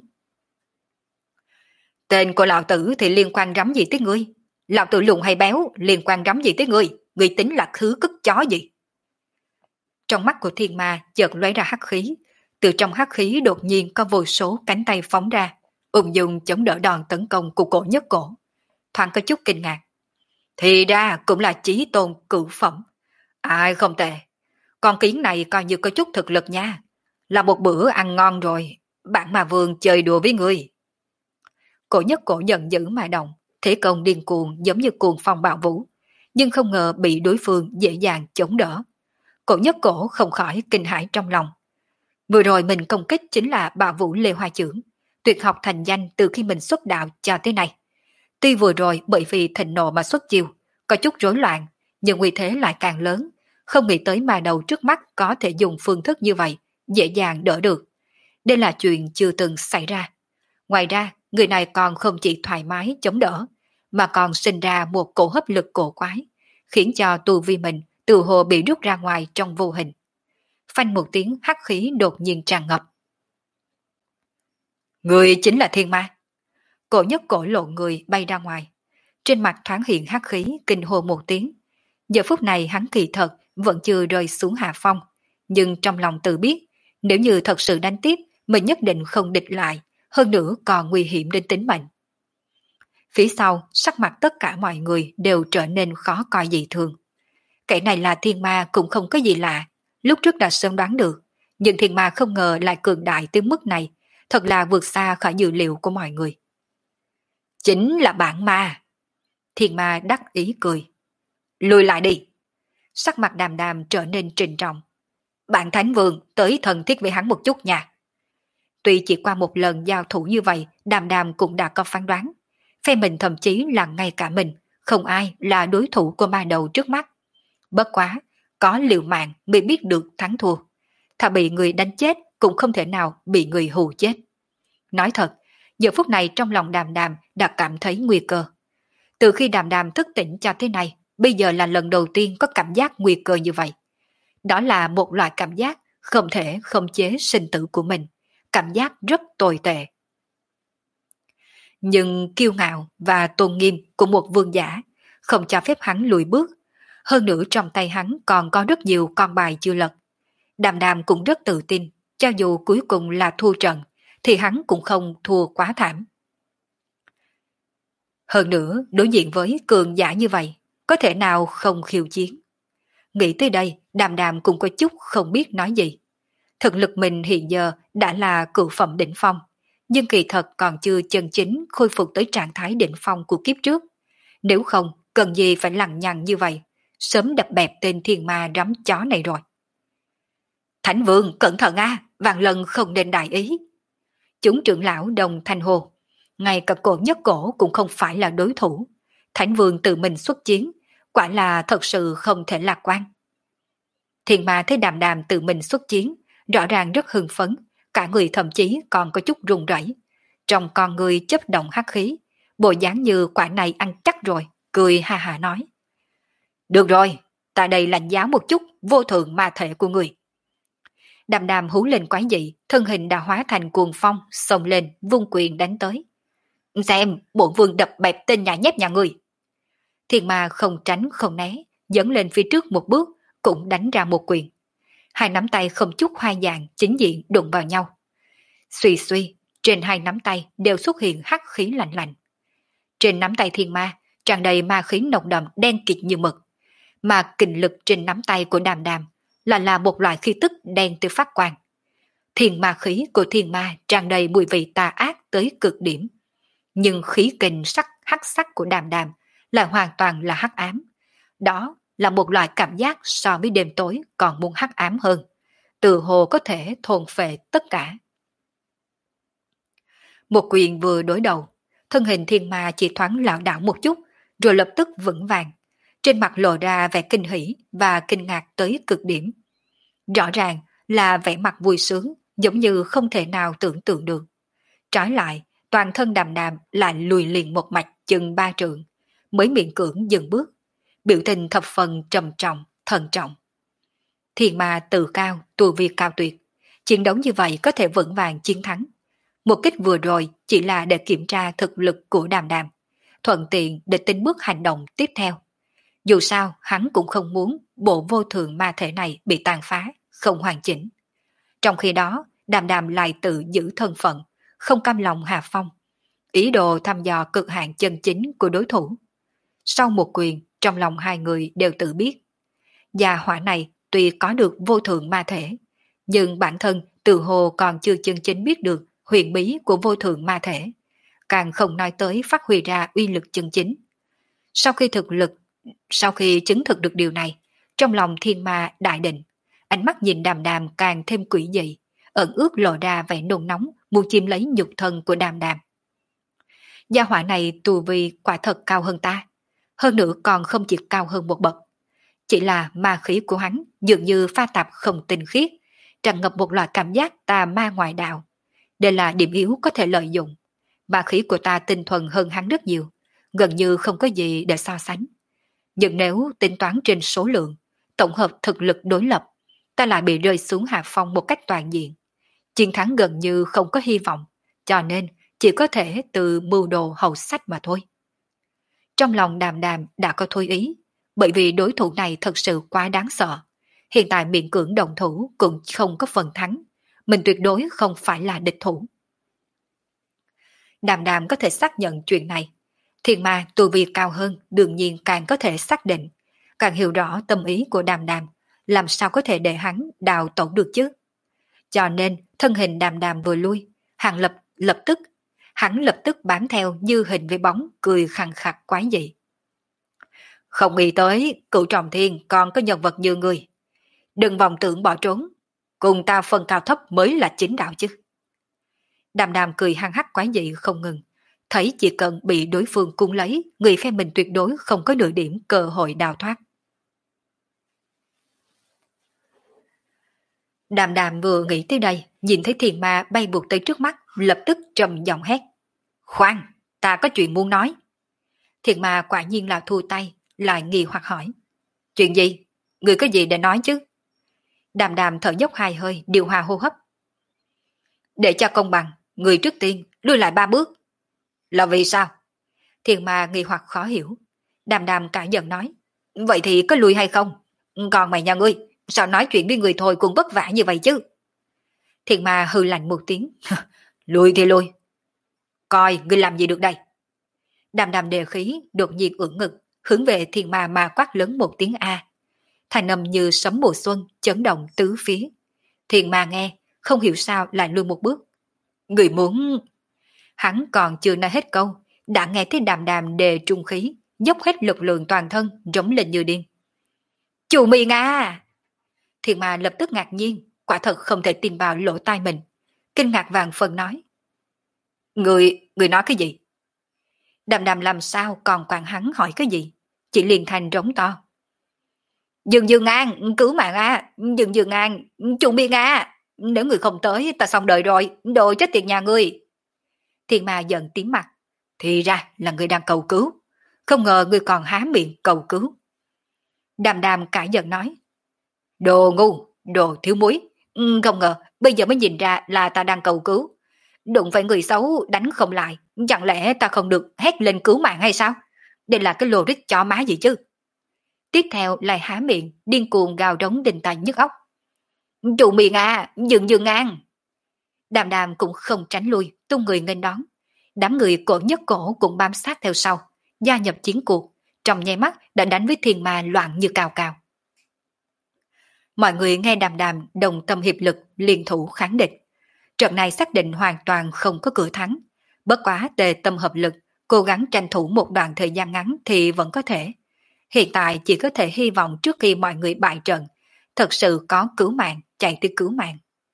Tên của lão tử thì liên quan rắm gì tới ngươi? Lão tử lùn hay béo liên quan rắm gì tới ngươi? Ngươi tính là khứ cất chó gì? Trong mắt của thiên ma chợt lóe ra hắc khí, từ trong hắc khí đột nhiên có vô số cánh tay phóng ra, ung dung chống đỡ đòn tấn công của Cổ Nhất Cổ. Thoáng có chút kinh ngạc. Thì ra cũng là chí tôn cửu phẩm. Ai không tệ. Con kiến này coi như có chút thực lực nha. Là một bữa ăn ngon rồi. Bạn mà vương chơi đùa với người. Cổ Nhất Cổ giận dữ mà động. Thế công điên cuồng giống như cuồng phong bạo vũ. Nhưng không ngờ bị đối phương dễ dàng chống đỡ. Cổ Nhất Cổ không khỏi kinh hãi trong lòng. Vừa rồi mình công kích chính là bạo vũ Lê Hoa Chưởng. Tuyệt học thành danh từ khi mình xuất đạo cho tới nay. Tuy vừa rồi bởi vì thịnh nộ mà xuất chiêu, có chút rối loạn, nhưng uy thế lại càng lớn, không nghĩ tới mà đầu trước mắt có thể dùng phương thức như vậy, dễ dàng đỡ được. Đây là chuyện chưa từng xảy ra. Ngoài ra, người này còn không chỉ thoải mái chống đỡ, mà còn sinh ra một cổ hấp lực cổ quái, khiến cho tu vi mình từ hồ bị rút ra ngoài trong vô hình. Phanh một tiếng hắc khí đột nhiên tràn ngập. Người chính là thiên ma. Cổ Nhất Cổ lộ người bay ra ngoài. Trên mặt thoáng hiện hắc khí kinh hô một tiếng. Giờ phút này hắn kỳ thật vẫn chưa rơi xuống hạ phong. Nhưng trong lòng tự biết, nếu như thật sự đánh tiếp, mình nhất định không địch lại, hơn nữa còn nguy hiểm đến tính mệnh. Phía sau, sắc mặt tất cả mọi người đều trở nên khó coi dị thường. Kẻ này là thiên ma cũng không có gì lạ, lúc trước đã sớm đoán được, nhưng thiên ma không ngờ lại cường đại tới mức này, thật là vượt xa khỏi dự liệu của mọi người. Chính là bản ma. Thiên ma đắc ý cười. Lùi lại đi. Sắc mặt Đàm Đàm trở nên trịnh trọng. Bạn Thánh Vương tới thân thiết với hắn một chút nha. Tuy chỉ qua một lần giao thủ như vậy, Đàm Đàm cũng đã có phán đoán. Phe mình thậm chí là ngay cả mình, không ai là đối thủ của ma đầu trước mắt. Bất quá, có liều mạng mới biết được thắng thua. Thà bị người đánh chết cũng không thể nào bị người hù chết. Nói thật, giờ phút này trong lòng Đàm Đàm đã cảm thấy nguy cơ. Từ khi Đàm Đàm thức tỉnh cho thế này, bây giờ là lần đầu tiên có cảm giác nguy cơ như vậy. Đó là một loại cảm giác không thể khống chế sinh tử của mình, cảm giác rất tồi tệ. Nhưng kiêu ngạo và tôn nghiêm của một vương giả không cho phép hắn lùi bước. Hơn nữa trong tay hắn còn có rất nhiều con bài chưa lật. Đàm Đàm cũng rất tự tin, cho dù cuối cùng là thua trận, thì hắn cũng không thua quá thảm. Hơn nữa, đối diện với cường giả như vậy, có thể nào không khiêu chiến. Nghĩ tới đây, Đàm Đàm cũng có chút không biết nói gì. Thực lực mình hiện giờ đã là cửu phẩm đỉnh phong, nhưng kỳ thật còn chưa chân chính khôi phục tới trạng thái đỉnh phong của kiếp trước. Nếu không, cần gì phải lằng nhằng như vậy, sớm đập bẹp tên thiên ma rắm chó này rồi. Thánh Vương, cẩn thận a, vạn lần không nên đại ý. Chúng trưởng lão đồng thanh hồ, ngay cả cổ nhất cổ cũng không phải là đối thủ. Thánh Vương tự mình xuất chiến, quả là thật sự không thể lạc quan. Thiên ma thấy Đàm Đàm tự mình xuất chiến, rõ ràng rất hưng phấn, cả người thậm chí còn có chút run rẩy. Trong con người chấp động hắc khí, bộ dáng như quả này ăn chắc rồi, cười ha ha nói. Được rồi, ta đây lãnh giáo một chút vô thượng ma thể của người. Đàm Đàm hú lên quái dị, thân hình đã hóa thành cuồng phong, xông lên, vung quyền đánh tới. Xem, bổn vương đập bẹp tên nhà nhép nhà người. Thiên ma không tránh không né, dẫn lên phía trước một bước, cũng đánh ra một quyền. Hai nắm tay không chút hoa dạng, chính diện đụng vào nhau. Suy suy, trên hai nắm tay đều xuất hiện hắc khí lạnh lạnh. Trên nắm tay thiên ma, tràn đầy ma khí nồng đậm đen kịt như mực. Mà kình lực trên nắm tay của Đàm Đàm là là một loại khí tức đen từ phát quang. Thiên ma khí của thiên ma tràn đầy mùi vị tà ác tới cực điểm. Nhưng khí kình sắc hắc sắc của Đàm Đàm lại hoàn toàn là hắc ám. Đó là một loại cảm giác so với đêm tối còn muốn hắc ám hơn. Từ hồ có thể thôn phệ tất cả. Một quyền vừa đối đầu, thân hình thiên ma chỉ thoáng lảo đảo một chút, rồi lập tức vững vàng. Trên mặt lộ ra vẻ kinh hỉ và kinh ngạc tới cực điểm. Rõ ràng là vẻ mặt vui sướng, giống như không thể nào tưởng tượng được. Trái lại, toàn thân Đàm Đàm lại lùi liền một mạch chừng ba trượng, mới miễn cưỡng dừng bước. Biểu tình thập phần trầm trọng, thận trọng. Thiên ma tự cao, tu vi cao tuyệt. Chiến đấu như vậy có thể vững vàng chiến thắng. Một kích vừa rồi chỉ là để kiểm tra thực lực của Đàm Đàm, thuận tiện để tính bước hành động tiếp theo. Dù sao, hắn cũng không muốn bộ vô thượng ma thể này bị tàn phá, không hoàn chỉnh. Trong khi đó, Đàm Đàm lại tự giữ thân phận, không cam lòng hạ phong. Ý đồ thăm dò cực hạn chân chính của đối thủ. Sau một quyền, trong lòng hai người đều tự biết. Gia hỏa này tuy có được vô thượng ma thể, nhưng bản thân tự hồ còn chưa chân chính biết được huyền bí của vô thượng ma thể, càng không nói tới phát huy ra uy lực chân chính. Sau khi thực lực, sau khi chứng thực được điều này, trong lòng thiên ma đại định, ánh mắt nhìn Đàm Đàm càng thêm quỷ dị, ẩn ước lộ ra vẻ nôn nóng muốn chiếm lấy nhục thân của Đàm Đàm. Gia hỏa này tu vi quả thật cao hơn ta, hơn nữa còn không chỉ cao hơn một bậc. Chỉ là ma khí của hắn dường như pha tạp không tinh khiết, tràn ngập một loại cảm giác tà ma ngoại đạo. Đây là điểm yếu có thể lợi dụng. Ma khí của ta tinh thuần hơn hắn rất nhiều, gần như không có gì để so sánh. Nhưng nếu tính toán trên số lượng, tổng hợp thực lực đối lập, ta lại bị rơi xuống hạ phong một cách toàn diện. Chiến thắng gần như không có hy vọng, cho nên chỉ có thể từ mưu đồ hậu sách mà thôi. Trong lòng Đàm Đàm đã có thôi ý, bởi vì đối thủ này thật sự quá đáng sợ. Hiện tại miễn cưỡng đồng thủ cũng không có phần thắng, mình tuyệt đối không phải là địch thủ. Đàm Đàm có thể xác nhận chuyện này. Thiên ma tu vi cao hơn đương nhiên càng có thể xác định, càng hiểu rõ tâm ý của Đàm Đàm, làm sao có thể để hắn đào tẩu được chứ. Cho nên thân hình Đàm Đàm vừa lui, hắn lập lập tức, hắn lập tức bám theo như hình với bóng, cười khằng khặc quái dị. Không nghĩ tới Cửu Trọng Thiên còn có nhân vật như người. Đừng vòng tưởng bỏ trốn, cùng ta phân cao thấp mới là chính đạo chứ. Đàm Đàm cười hăng hắc quái dị không ngừng, thấy chỉ cần bị đối phương cuốn lấy, người phe mình tuyệt đối không có nửa điểm cơ hội đào thoát. Đàm Đàm vừa nghĩ tới đây, nhìn thấy thiền ma bay vụt tới trước mắt, lập tức trầm giọng hét. Khoan, ta có chuyện muốn nói. Thiền ma quả nhiên là thu tay, lại nghi hoặc hỏi. Chuyện gì? Người có gì để nói chứ? Đàm Đàm thở dốc hai hơi, điều hòa hô hấp. Để cho công bằng, người trước tiên lui lại ba bước. Là vì sao? Thiền ma nghi hoặc khó hiểu. Đàm Đàm cả giận nói. Vậy thì có lui hay không? Còn mày nhà ngươi, sao nói chuyện với người thôi cũng vất vả như vậy chứ? Thiền ma hừ lạnh một tiếng. Lui thì lui. Coi ngươi làm gì được đây? Đàm Đàm đề khí, đột nhiên ưỡn ngực, hướng về thiền ma mà quát lớn một tiếng A. Thành âm như sấm mùa xuân, chấn động tứ phía. Thiền ma nghe, không hiểu sao lại lui một bước. Người muốn... Hắn còn chưa nói hết câu, đã nghe thấy Đàm Đàm đề trung khí, dốc hết lực lượng toàn thân, rống lên như điên. Chủ mì Nga! Thiền ma lập tức ngạc nhiên, quả thật không thể tin vào lỗ tai mình. Kinh ngạc vàng phần nói. Người, người nói cái gì? Đàm Đàm làm sao còn quản hắn hỏi cái gì? Chỉ liền thành rống to. Dừng dừng ngang, cứu mạng a, dừng dừng ngang, chủ mì Nga! Nếu người không tới, ta xong đời rồi, đồ chết tiệt nhà ngươi. Thiên ma giận tím mặt. Thì ra là người đang cầu cứu. Không ngờ người còn há miệng cầu cứu. Đàm Đàm cả giận nói. Đồ ngu, đồ thiếu muối. Không ngờ, bây giờ mới nhìn ra là ta đang cầu cứu. Đụng phải người xấu đánh không lại. Chẳng lẽ ta không được hét lên cứu mạng hay sao? Đây là cái lô rít chó má gì chứ? Tiếp theo lại há miệng, điên cuồng gào rống đình tai nhức óc. Trụ miệng à, dừng dừng ngang. Đàm Đàm cũng không tránh lui, tung người nghênh đón. Đám người cổ nhất cổ cũng bám sát theo sau, gia nhập chiến cuộc, trong nháy mắt đã đánh với thiên ma loạn như cào cào. Mọi người nghe Đàm Đàm đồng tâm hiệp lực liên thủ kháng địch. Trận này xác định hoàn toàn không có cửa thắng, bất quá tề tâm hợp lực, cố gắng tranh thủ một đoạn thời gian ngắn thì vẫn có thể. Hiện tại chỉ có thể hy vọng trước khi mọi người bại trận, thật sự có cứu mạng, chạy tới cứu mạng.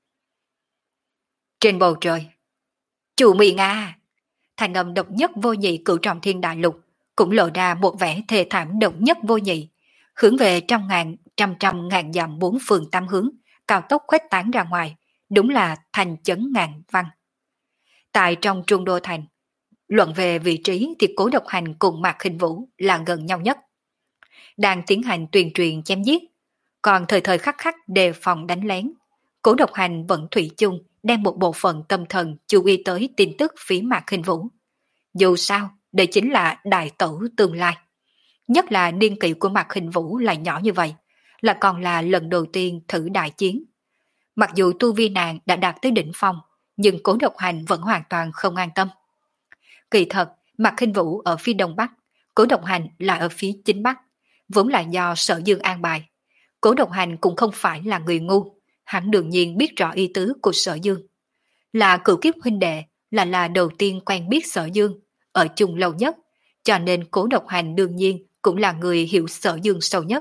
Trên bầu trời, chủ mì Nga, thành âm độc nhất vô nhị Cửu Trọng Thiên đại lục cũng lộ ra một vẻ thê thảm độc nhất vô nhị, hướng về trăm ngàn, trăm trăm ngàn dặm bốn phương tám hướng, cao tốc khuếch tán ra ngoài, đúng là thành chấn ngàn văn. Tại trong trung đô thành, luận về vị trí thì Cố Độc Hành cùng Mạc Khinh Vũ là gần nhau nhất. Đang tiến hành tuyên truyền chém giết, còn thời thời khắc khắc đề phòng đánh lén. Cố Độc Hành vẫn thủy chung đem một bộ phận tâm thần chú ý tới tin tức phía Mạc Khinh Vũ. Dù sao, đây chính là đại tẩu tương lai. Nhất là niên kỷ của Mạc Khinh Vũ lại nhỏ như vậy, là còn là lần đầu tiên thử đại chiến. Mặc dù tu vi nàng đã đạt tới đỉnh phong, nhưng Cố Độc Hành vẫn hoàn toàn không an tâm. Kỳ thật, Mạc Khinh Vũ ở phía đông bắc, Cố Độc Hành là ở phía chính bắc, vốn là do Sở Dương an bài. Cố Độc Hành cũng không phải là người ngu, hắn đương nhiên biết rõ ý tứ của Sở Dương. Là cửu kiếp huynh đệ, là là đầu tiên quen biết Sở Dương, ở chung lâu nhất, cho nên Cố Độc Hành đương nhiên cũng là người hiểu Sở Dương sâu nhất.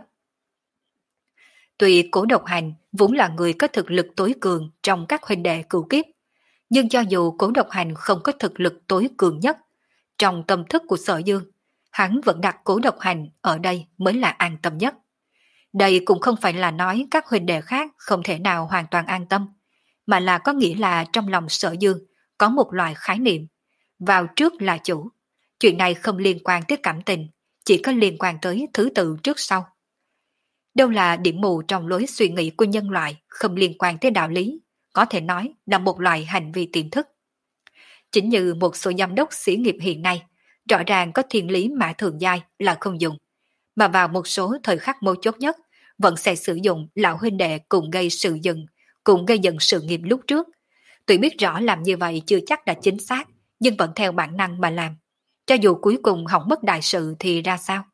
Tuy Cố Độc Hành vốn là người có thực lực tối cường trong các huynh đệ cửu kiếp, nhưng cho dù Cố Độc Hành không có thực lực tối cường nhất, trong tâm thức của Sở Dương, hắn vẫn đặt Cố Độc Hành ở đây mới là an tâm nhất. Đây cũng không phải là nói các huynh đệ khác không thể nào hoàn toàn an tâm, mà là có nghĩa là trong lòng Sở Dương có một loại khái niệm, vào trước là chủ. Chuyện này không liên quan tới cảm tình, chỉ có liên quan tới thứ tự trước sau. Đâu là điểm mù trong lối suy nghĩ của nhân loại, không liên quan tới đạo lý, có thể nói là một loại hành vi tiềm thức. Chính như một số giám đốc xí nghiệp hiện nay, rõ ràng có thiên lý mã thường giai là không dùng, mà vào một số thời khắc mấu chốt nhất, vẫn sẽ sử dụng lão huynh đệ cùng gây sự dừng, cùng gây dựng sự nghiệp lúc trước. Tuy biết rõ làm như vậy chưa chắc đã chính xác, nhưng vẫn theo bản năng mà làm. Cho dù cuối cùng hỏng mất đại sự thì ra sao?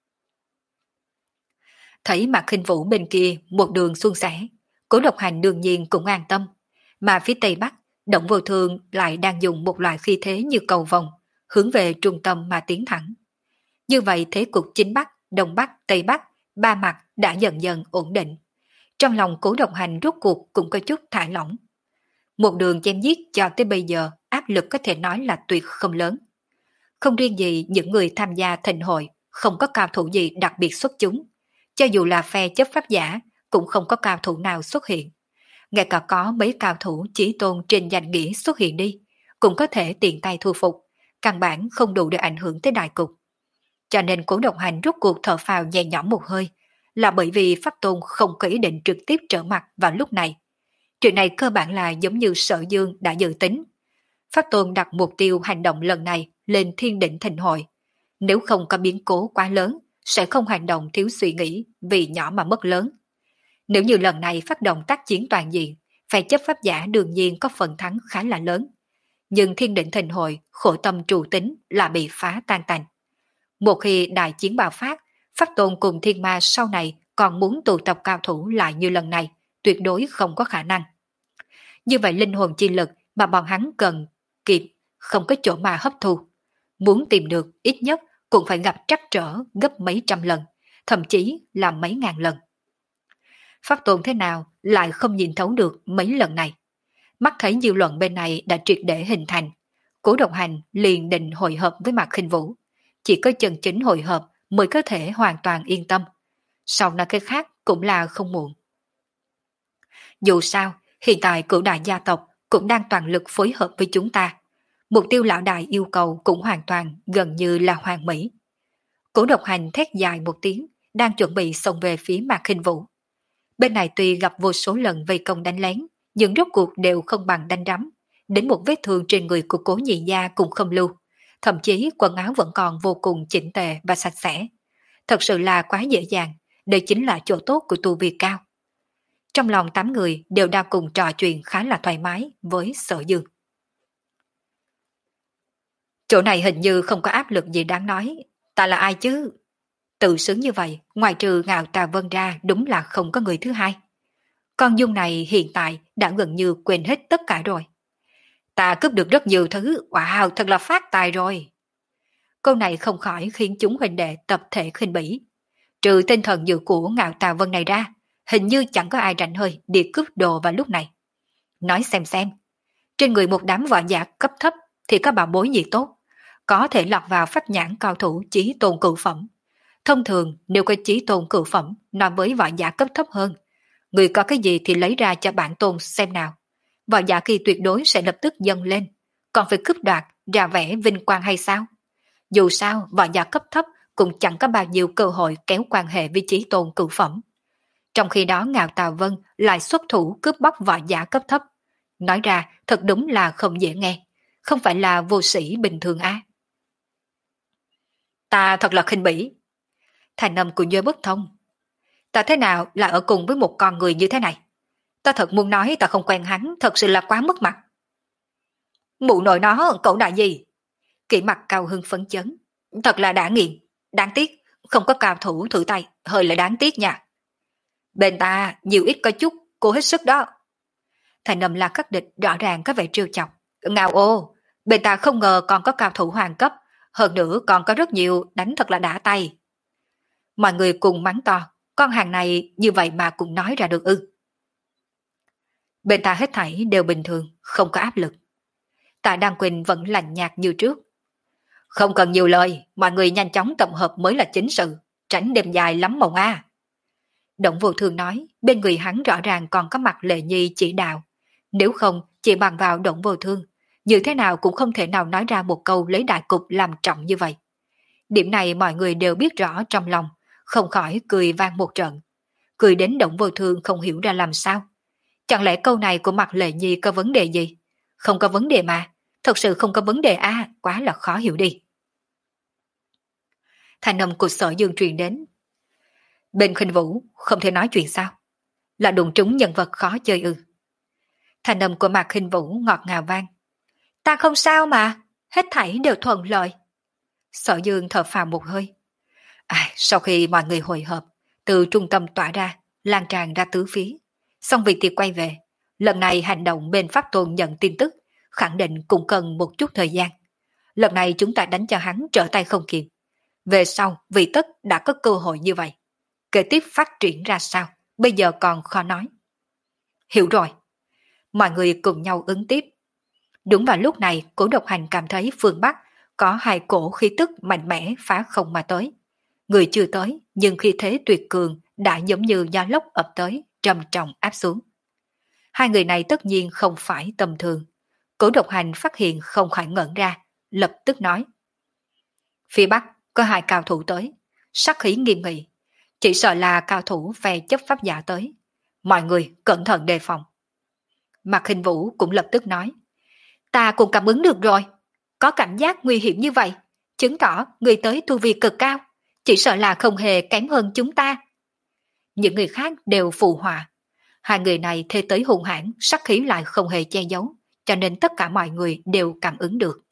Thấy Mạc Khinh Vũ bên kia một đường suôn sẻ, Cố Độc Hành đương nhiên cũng an tâm. Mà phía tây bắc, Động Vô Thương lại đang dùng một loại khí thế như cầu vồng, hướng về trung tâm mà tiến thẳng. Như vậy thế cục chính bắc, đông bắc, tây bắc, ba mặt đã dần dần ổn định. Trong lòng Cố Độc Hành rốt cuộc cũng có chút thả lỏng. Một đường chém giết cho tới bây giờ áp lực có thể nói là tuyệt không lớn. Không riêng gì những người tham gia thịnh hội không có cao thủ gì đặc biệt xuất chúng. Cho dù là phe chấp pháp giả cũng không có cao thủ nào xuất hiện. Ngay cả có mấy cao thủ chỉ tôn trên danh nghĩa xuất hiện đi, cũng có thể tiện tay thu phục, căn bản không đủ để ảnh hưởng tới đại cục. Cho nên Cố Độc Hành rút cuộc thở phào nhẹ nhõm một hơi, là bởi vì Pháp Tôn không có ý định trực tiếp trở mặt vào lúc này. Chuyện này cơ bản là giống như Sở Dương đã dự tính. Pháp Tôn đặt mục tiêu hành động lần này lên thiên định thịnh hội. Nếu không có biến cố quá lớn, sẽ không hành động thiếu suy nghĩ vì nhỏ mà mất lớn. Nếu như lần này phát động tác chiến toàn diện, phe chấp pháp giả đương nhiên có phần thắng khá là lớn. Nhưng thiên định thịnh hội, khổ tâm trụ tính là bị phá tan tành. Một khi đại chiến bạo phát, Pháp Tôn cùng thiên ma sau này còn muốn tụ tập cao thủ lại như lần này, tuyệt đối không có khả năng. Như vậy linh hồn chi lực mà bọn hắn cần kịp, không có chỗ mà hấp thu. Muốn tìm được ít nhất cũng phải gặp trắc trở gấp mấy trăm lần, thậm chí là mấy ngàn lần. Pháp Tôn thế nào lại không nhìn thấu được mấy lần này. Mắt thấy dư luận bên này đã triệt để hình thành, Cố Độc Hành liền định hội hợp với Mạc Khinh Vũ. Chỉ có chân chính hội hợp mới có thể hoàn toàn yên tâm. Sau nói cái khác cũng là không muộn. Dù sao, hiện tại cửu đại gia tộc cũng đang toàn lực phối hợp với chúng ta. Mục tiêu lão đại yêu cầu cũng hoàn toàn gần như là hoàn mỹ. Cố Độc Hành thét dài một tiếng, đang chuẩn bị xông về phía Mạc Khinh Vũ. Bên này tuy gặp vô số lần vây công đánh lén, nhưng rốt cuộc đều không bằng đánh rắm. Đến một vết thương trên người của Cố Nhị Gia cũng không lưu. Thậm chí quần áo vẫn còn vô cùng chỉnh tề và sạch sẽ. Thật sự là quá dễ dàng, đây chính là chỗ tốt của tu vi cao. Trong lòng tám người đều đang cùng trò chuyện khá là thoải mái với Sở Dương. Chỗ này hình như không có áp lực gì đáng nói, ta là ai chứ? Tự sướng như vậy, ngoài trừ Ngạo Tà Vân ra đúng là không có người thứ hai. Con Dung này hiện tại đã gần như quên hết tất cả rồi. Ta cướp được rất nhiều thứ, wow, thật là phát tài rồi. Câu này không khỏi khiến chúng huynh đệ tập thể khinh bỉ. Trừ tinh thần dự của Ngạo Tà Vân này ra, hình như chẳng có ai rảnh hơi đi cướp đồ vào lúc này. Nói xem xem, trên người một đám võ giả cấp thấp thì có bảo bối gì tốt, có thể lọt vào pháp nhãn cao thủ chí tôn cửu phẩm. Thông thường nếu có chí tôn cửu phẩm nói với võ giả cấp thấp hơn, người có cái gì thì lấy ra cho bản tôn xem nào. Võ giả kỳ tuyệt đối sẽ lập tức dâng lên, còn phải cướp đoạt ra vẻ vinh quang hay sao? Dù sao võ giả cấp thấp cũng chẳng có bao nhiêu cơ hội kéo quan hệ với chí tôn cửu phẩm. Trong khi đó Ngạo Tà Vân lại xuất thủ cướp bóc võ giả cấp thấp. Nói ra thật đúng là không dễ nghe, không phải là vô sĩ bình thường á. Ta thật là khinh bỉ. Thành âm của Nhơ Bất Thông. Ta thế nào là ở cùng với một con người như thế này? Ta thật muốn nói ta không quen hắn, thật sự là quá mất mặt. Mụ nội nó, cậu đại gì? Kỵ mặt cao hưng phấn chấn. Thật là đã nghiền, đáng tiếc, không có cao thủ thử tay, hơi là đáng tiếc nha. Bên ta, nhiều ít có chút, cô hết sức đó. Thành âm là khắc địch rõ ràng có vẻ trêu chọc. Ngào ô, bên ta không ngờ còn có cao thủ hoàng cấp, hơn nữa còn có rất nhiều đánh thật là đã tay. Mọi người cùng mắng to, con hàng này như vậy mà cũng nói ra được ư. Bên ta hết thảy đều bình thường, không có áp lực. Tạ Đăng Quỳnh vẫn lạnh nhạt như trước. Không cần nhiều lời, mọi người nhanh chóng tập hợp mới là chính sự, tránh đêm dài lắm mộng a. Động Vô Thương nói, bên người hắn rõ ràng còn có mặt Lệ Nhi chỉ đạo. Nếu không, chỉ bằng vào Động Vô Thương, như thế nào cũng không thể nào nói ra một câu lấy đại cục làm trọng như vậy. Điểm này mọi người đều biết rõ trong lòng, không khỏi cười vang một trận. Cười đến Động Vô Thương không hiểu ra làm sao. Chẳng lẽ câu này của mặt Lệ Nhi có vấn đề gì? Không có vấn đề mà, thật sự không có vấn đề a, à, quá là khó hiểu đi. Thanh âm của Sở Dương truyền đến. Bên Khinh Vũ không thể nói chuyện sao? Là đụng trúng nhân vật khó chơi ư? Thanh âm của Mạc Khinh Vũ ngọt ngào vang. Ta không sao mà, hết thảy đều thuận lợi. Sở Dương thở phào một hơi. À, sau khi mọi người hội hợp, từ trung tâm tỏa ra, lan tràn ra tứ phía. Xong việc thì quay về. Lần này hành động bên Pháp Tôn nhận tin tức, khẳng định cũng cần một chút thời gian. Lần này chúng ta đánh cho hắn trở tay không kịp. Về sau, vị tất đã có cơ hội như vậy. Kế tiếp phát triển ra sao, bây giờ còn khó nói. Hiểu rồi. Mọi người cùng nhau ứng tiếp. Đúng vào lúc này, Cổ Độc Hành cảm thấy phương Bắc có hai cổ khí tức mạnh mẽ phá không mà tới. Người chưa tới, nhưng khi thế tuyệt cường đã giống như gió lốc ập tới, trầm trọng áp xuống. Hai người này tất nhiên không phải tầm thường. Cổ Độc Hành phát hiện không khỏi ngẩn ra, lập tức nói. Phía Bắc có hai cao thủ tới, sắc khí nghiêm nghị. Chỉ sợ là cao thủ phe chấp pháp giả tới. Mọi người cẩn thận đề phòng. Mạc Khinh Vũ cũng lập tức nói. Ta cũng cảm ứng được rồi. Có cảm giác nguy hiểm như vậy, chứng tỏ người tới tu vi cực cao. Chỉ sợ là không hề kém hơn chúng ta. Những người khác đều phụ họa. Hai người này thê tới hung hãn, sắc khí lại không hề che giấu, cho nên tất cả mọi người đều cảm ứng được.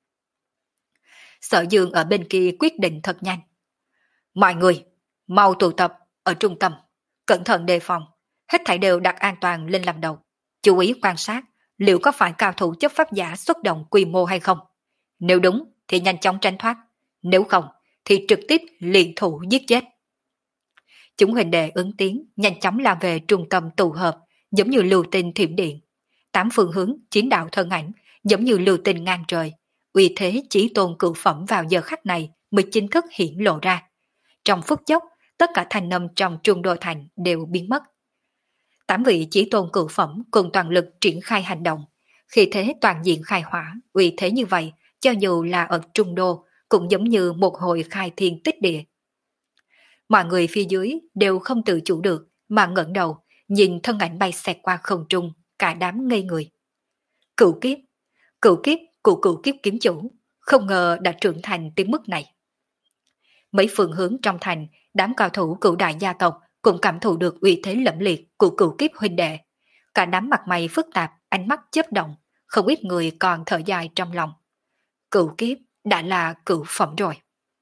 Sở Dương ở bên kia quyết định thật nhanh. Mọi người, mau tụ tập ở trung tâm, cẩn thận đề phòng, hết thảy đều đặt an toàn lên làm đầu. Chú ý quan sát, liệu có phải cao thủ chấp pháp giả xuất động quy mô hay không? Nếu đúng thì nhanh chóng tránh thoát, nếu không thì trực tiếp liền thủ giết chết. Chúng huynh đệ ứng tiếng, nhanh chóng lao về trung tâm tụ hợp, giống như lưu tinh thiểm điện. Tám phương hướng chiến đạo thân ảnh, giống như lưu tinh ngang trời. Uy thế chỉ tôn cửu phẩm vào giờ khắc này mới chính thức hiển lộ ra. Trong phút chốc, tất cả thành âm trong Trung Đô Thành đều biến mất. Tám vị chỉ tôn cửu phẩm cùng toàn lực triển khai hành động. Khi thế toàn diện khai hỏa, uy thế như vậy, cho dù là ở Trung Đô, cũng giống như một hồi khai thiên tích địa. Mọi người phía dưới đều không tự chủ được, mà ngẩng đầu, nhìn thân ảnh bay xẹt qua không trung, cả đám ngây người. Cửu kiếp, cửu kiếp của cửu kiếp kiếm chủ, không ngờ đã trưởng thành tới mức này. Mấy phương hướng trong thành, đám cao thủ cửu đại gia tộc cũng cảm thụ được uy thế lẫm liệt của cửu kiếp huynh đệ. Cả đám mặt mày phức tạp, ánh mắt chớp động, không ít người còn thở dài trong lòng. Cửu kiếp đã là cửu phẩm rồi.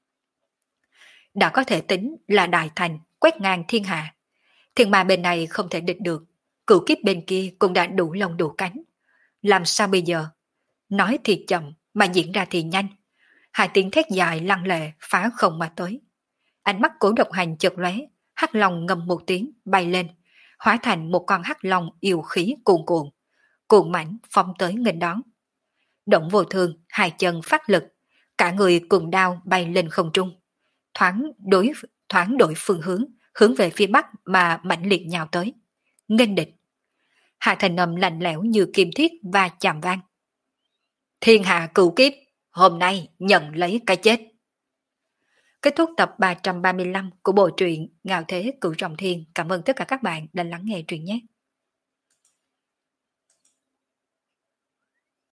Đã có thể tính là đại thành quét ngang thiên hạ. Thiên ma bên này không thể địch được, cửu kiếp bên kia cũng đã đủ lông đủ cánh. Làm sao bây giờ? Nói thì chậm mà diễn ra thì nhanh. Hai tiếng thét dài lăng lệ phá không mà tới. Ánh mắt Cổ Độc Hành chợt lóe, hắc long ngâm một tiếng bay lên, hóa thành một con hắc long yêu khí cuồn cuộn, cuồn mãnh phóng tới nghênh đón. Động Vô Thường hai chân phát lực, cả người cùng đao bay lên không trung, thoáng đối thoáng đổi phương hướng, hướng về phía bắc mà mãnh liệt nhào tới, nghênh địch. Hạ thành âm lạnh lẽo như kim thiết và chạm vang. Thiên hạ cửu kiếp, hôm nay nhận lấy cái chết. Kết thúc tập ba trăm ba mươi lăm của bộ truyện Ngạo Thế Cửu Trọng Thiên. Cảm ơn tất cả các bạn đã lắng nghe truyện nhé.